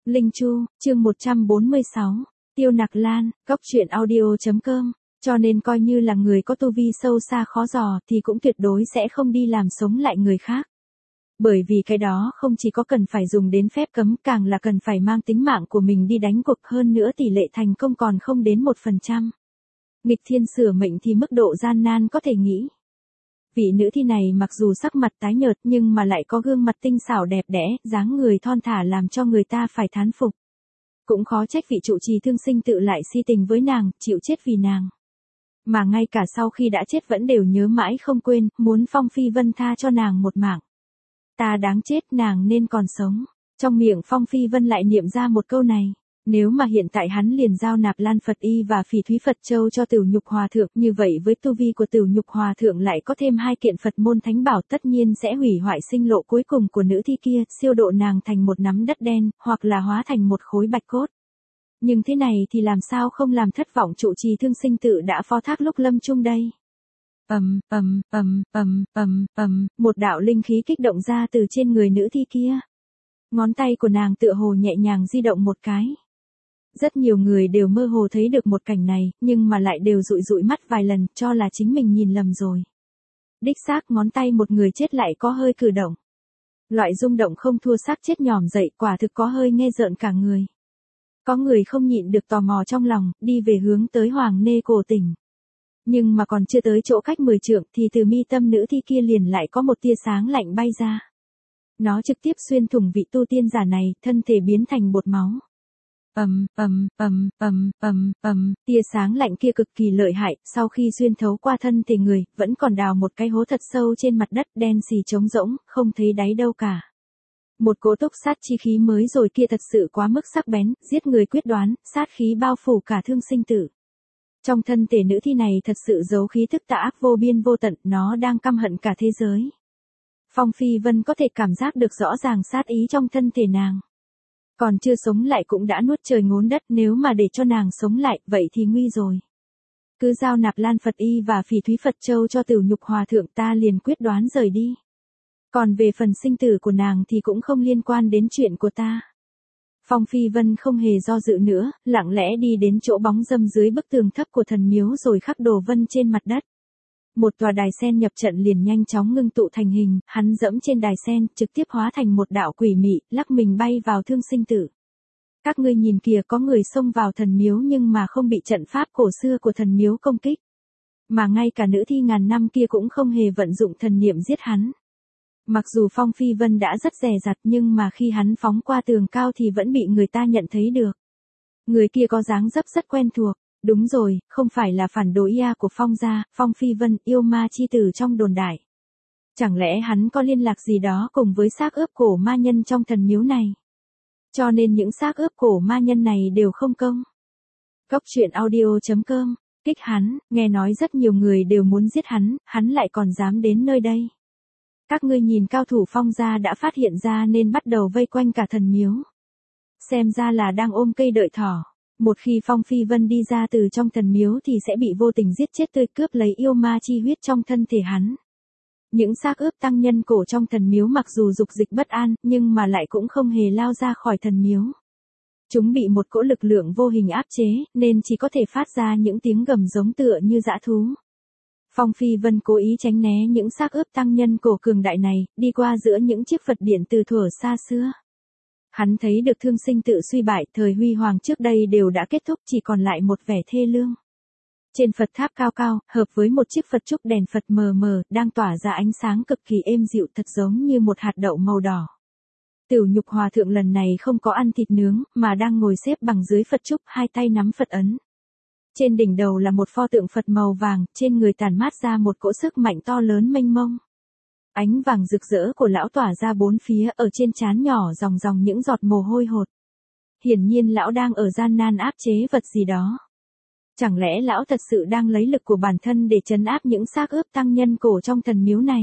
Linh Chu, chương 146, Tiêu Nặc Lan, Cốc truyện audio.com, cho nên coi như là người có tu vi sâu xa khó dò thì cũng tuyệt đối sẽ không đi làm sống lại người khác. Bởi vì cái đó không chỉ có cần phải dùng đến phép cấm, càng là cần phải mang tính mạng của mình đi đánh cuộc, hơn nữa tỷ lệ thành công còn không đến 1%. Nghịch thiên sửa mệnh thì mức độ gian nan có thể nghĩ. Vị nữ thi này mặc dù sắc mặt tái nhợt nhưng mà lại có gương mặt tinh xảo đẹp đẽ, dáng người thon thả làm cho người ta phải thán phục. Cũng khó trách vị trụ trì Thương Sinh Tự lại si tình với nàng, chịu chết vì nàng. Mà ngay cả sau khi đã chết vẫn đều nhớ mãi không quên, muốn Phong Phi Vân tha cho nàng một mạng. Ta đáng chết, nàng nên còn sống. Trong miệng Phong Phi Vân lại niệm ra một câu này. Nếu mà hiện tại hắn liền giao Nạp Lan Phật Y và Phỉ Thúy Phật Châu cho Tửu Nhục Hòa Thượng, như vậy với tu vi của Tửu Nhục Hòa Thượng lại có thêm 2 kiện Phật môn thánh bảo, tất nhiên sẽ hủy hoại sinh lộ cuối cùng của nữ thi kia, siêu độ nàng thành một nắm đất đen, hoặc là hóa thành một khối bạch cốt. Nhưng thế này thì làm sao không làm thất vọng trụ trì Thương Sinh Tự đã phó thác lúc lâm chung đây. Một đạo linh khí kích động ra từ trên người nữ thi kia. Ngón tay của nàng tựa hồ nhẹ nhàng di động một cái. Rất nhiều người đều mơ hồ thấy được một cảnh này, nhưng mà lại đều dụi dụi mắt vài lần, cho là chính mình nhìn lầm rồi. Đích xác ngón tay một người chết lại có hơi cử động. Loại rung động không thua xác chết nhòm dậy, quả thực có hơi nghe rợn cả người. Có người không nhịn được tò mò trong lòng, đi về hướng tới Hoàng Nê Cổ Tỉnh. Nhưng mà còn chưa tới chỗ cách 10 trượng thì từ mi tâm nữ thi kia liền lại có một tia sáng lạnh bay ra. Nó trực tiếp xuyên thủng vị tu tiên giả này, thân thể biến thành bột máu. Tia sáng lạnh kia cực kỳ lợi hại, sau khi xuyên thấu qua thân thể người, vẫn còn đào một cái hố thật sâu trên mặt đất, đen xì trống rỗng, không thấy đáy đâu cả. Một cỗ túc sát chi khí mới rồi kia thật sự quá mức sắc bén, giết người quyết đoán, sát khí bao phủ cả Thương Sinh Tự. Trong thân thể nữ thi này thật sự giấu khí thức tà ác vô biên vô tận, nó đang căm hận cả thế giới. Phong Phi Vân có thể cảm giác được rõ ràng sát ý trong thân thể nàng. Còn chưa sống lại cũng đã nuốt trời ngốn đất, nếu mà để cho nàng sống lại, vậy thì nguy rồi. Cứ giao Nạp Lan Phật Y và Phỉ Thúy Phật Châu cho Tửu Nhục Hòa Thượng, ta liền quyết đoán rời đi. Còn về phần sinh tử của nàng thì cũng không liên quan đến chuyện của ta. Phong Phi Vân không hề do dự nữa, lặng lẽ đi đến chỗ bóng râm dưới bức tường thấp của thần miếu rồi khắc đồ vân trên mặt đất. Một tòa đài sen nhập trận liền nhanh chóng ngưng tụ thành hình, hắn dẫm trên đài sen, trực tiếp hóa thành một đạo quỷ mị, lắc mình bay vào Thương Sinh Tự. Các ngươi nhìn kìa, có người xông vào thần miếu nhưng mà không bị trận pháp cổ xưa của thần miếu công kích. Mà ngay cả nữ thi ngàn năm kia cũng không hề vận dụng thần niệm giết hắn. Mặc dù Phong Phi Vân đã rất dè dặt nhưng mà khi hắn phóng qua tường cao thì vẫn bị người ta nhận thấy được. Người kia có dáng dấp rất quen thuộc. Đúng rồi, không phải là phản đồ ia của Phong gia, Phong Phi Vân, yêu ma chi tử trong đồn đại. Chẳng lẽ hắn có liên lạc gì đó cùng với xác ướp cổ ma nhân trong thần miếu này? Cho nên những xác ướp cổ ma nhân này đều không công. Cốc truyện audio.com, kích hắn, nghe nói rất nhiều người đều muốn giết hắn lại còn dám đến nơi đây. Các ngươi nhìn, cao thủ Phong gia đã phát hiện ra nên bắt đầu vây quanh cả thần miếu. Xem ra là đang ôm cây đợi thỏ. Một khi Phong Phi Vân đi ra từ trong thần miếu thì sẽ bị vô tình giết chết tươi, cướp lấy yêu ma chi huyết trong thân thể hắn. Những xác ướp tăng nhân cổ trong thần miếu mặc dù dục dịch bất an, nhưng mà lại cũng không hề lao ra khỏi thần miếu. Chúng bị một cỗ lực lượng vô hình áp chế, nên chỉ có thể phát ra những tiếng gầm giống tựa như dã thú. Phong Phi Vân cố ý tránh né những xác ướp tăng nhân cổ cường đại này, đi qua giữa những chiếc Phật điện từ thuở xa xưa. Hắn thấy được Thương Sinh Tự suy bại, thời huy hoàng trước đây đều đã kết thúc, chỉ còn lại một vẻ thê lương. Trên Phật tháp cao cao, hợp với một chiếc Phật trúc đèn Phật mờ mờ, đang tỏa ra ánh sáng cực kỳ êm dịu, thật giống như một hạt đậu màu đỏ. Tửu Nhục Hòa Thượng lần này không có ăn thịt nướng, mà đang ngồi xếp bằng dưới Phật trúc, hai tay nắm Phật ấn. Trên đỉnh đầu là một pho tượng Phật màu vàng, trên người tản mát ra một cỗ sức mạnh to lớn mênh mông. Ánh vàng rực rỡ của lão tỏa ra bốn phía, ở trên trán nhỏ dòng dòng những giọt mồ hôi hột. Hiển nhiên lão đang ở gian nan áp chế vật gì đó. Chẳng lẽ lão thật sự đang lấy lực của bản thân để trấn áp những xác ướp tăng nhân cổ trong thần miếu này?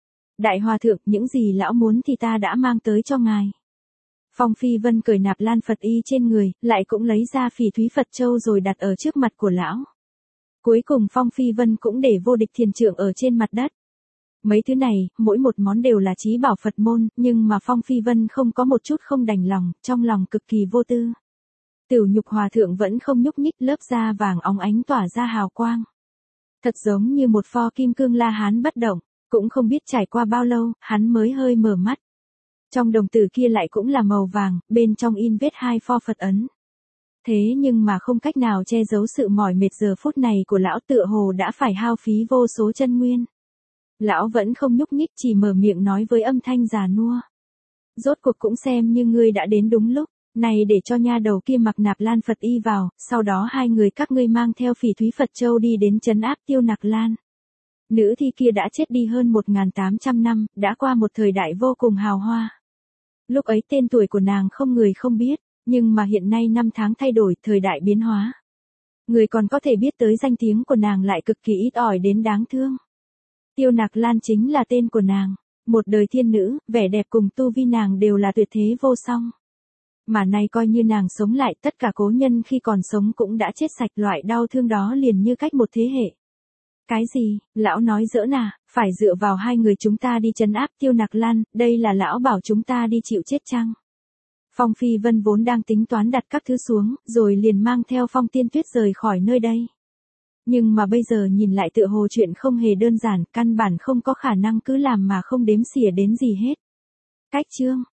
Đại Hòa Thượng, những gì lão muốn thì ta đã mang tới cho ngài. Phong Phi Vân cởi Nạp Lan Phật Y trên người, lại cũng lấy ra Phỉ Thúy Phật Châu rồi đặt ở trước mặt của lão. Cuối cùng Phong Phi Vân cũng để vô địch thiền trượng ở trên mặt đất. Mấy thứ này, mỗi một món đều là chí bảo Phật môn, nhưng mà Phong Phi Vân không có một chút không đành lòng, trong lòng cực kỳ vô tư. Tửu Nhục Hòa Thượng vẫn không nhúc nhích, lớp da vàng óng ánh tỏa ra hào quang. Thật giống như một pho kim cương La Hán bất động, cũng không biết trải qua bao lâu, hắn mới hơi mở mắt. Trong đồng tử kia lại cũng là màu vàng, bên trong in vết 2 pho Phật ấn. Thế nhưng mà không cách nào che giấu sự mỏi mệt giờ phút này của lão, tựa hồ đã phải hao phí vô số chân nguyên. Lão vẫn không nhúc nhích, chỉ mở miệng nói với âm thanh già nua. Rốt cuộc cũng xem như ngươi đã đến đúng lúc, này để cho nha đầu kia mặc Nạp Lan Phật y vào, sau đó hai người các ngươi mang theo Phỉ Thúy Phật Châu đi đến trấn áp Tiêu Nặc Lan. Nữ thi kia đã chết đi hơn 1.800 năm, đã qua một thời đại vô cùng hào hoa. Lúc ấy tên tuổi của nàng không người không biết, nhưng mà hiện nay năm tháng thay đổi, thời đại biến hóa. Người còn có thể biết tới danh tiếng của nàng lại cực kỳ ít ỏi đến đáng thương. Tiêu Nặc Lan chính là tên của nàng, một đời thiên nữ, vẻ đẹp cùng tu vi nàng đều là tuyệt thế vô song. Mà nay coi như nàng sống lại, tất cả cố nhân khi còn sống cũng đã chết sạch, loại đau thương đó liền như cách một thế hệ. Cái gì, lão nói giỡn à, phải dựa vào hai người chúng ta đi trấn áp Tiêu Nặc Lan, đây là lão bảo chúng ta đi chịu chết chăng? Phong Phi Vân vốn đang tính toán đặt các thứ xuống, rồi liền mang theo Phong Tiên Tuyết rời khỏi nơi đây. Nhưng mà bây giờ nhìn lại tựa hồ chuyện không hề đơn giản, căn bản không có khả năng cứ làm mà không đếm xỉa đến gì hết. Cách chương